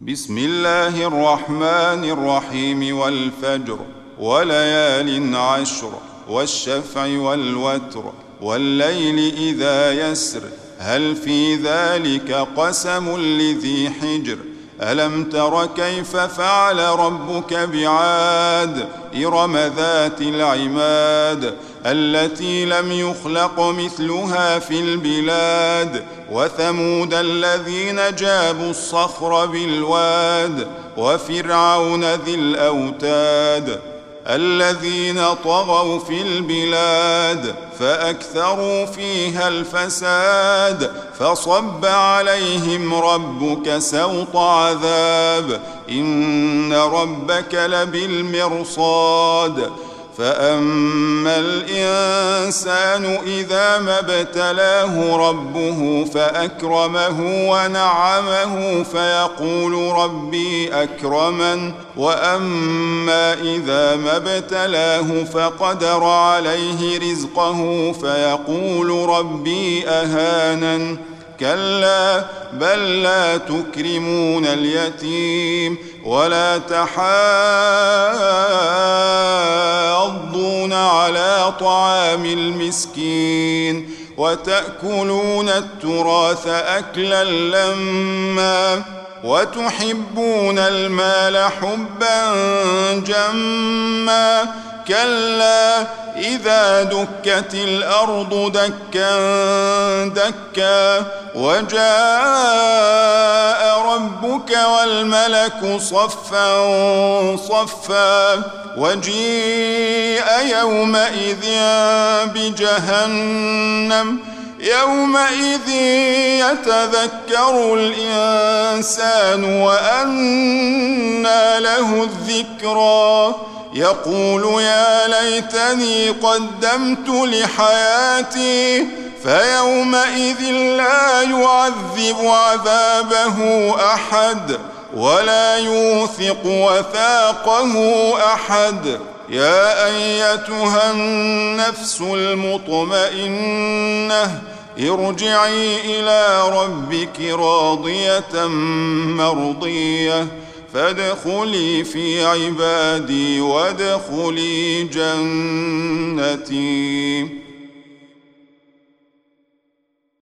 بسم الله الرحمن الرحيم والفجر وليال عشر والشفع والوتر والليل إذا يسر هل في ذلك قسم لذي حجر ألم تر كيف فعل ربك بعاد إرم ذات العماد التي لم يخلق مثلها في البلاد وثمود الذين جابوا الصخر بالواد وفرعون ذي الأوتاد الذين طغوا في البلاد فأكثروا فيها الفساد فصب عليهم ربك سوط عذاب إن ربك لبالمرصاد فأما الإنسان إذا ما ابتلاه ربه فأكرمه ونعمه فيقول ربي أكرمن وأما إذا ما ابتلاه فقدر عليه رزقه فيقول ربي أهانن كلا بل لا تكرمون اليتيم ولا تحاضون على طعام المسكين وتأكلون التراث أكلا لما وتحبون المال حبا جما كلا إذا دكت الأرض دكا دكا وجاء ربك والملك صفا صفا وجيء يومئذ بجهنم يومئذ يتذكر الإنسان وأنى له الذكرى يقول يا ليتني قدمت لحياتي فيومئذ لا يعذب عذابه أحد ولا يوثق وثاقه أحد يا أيتها النفس المطمئنة ارجعي إلى ربك راضية مرضية فادخلي في عبادي وادخلي جنتي.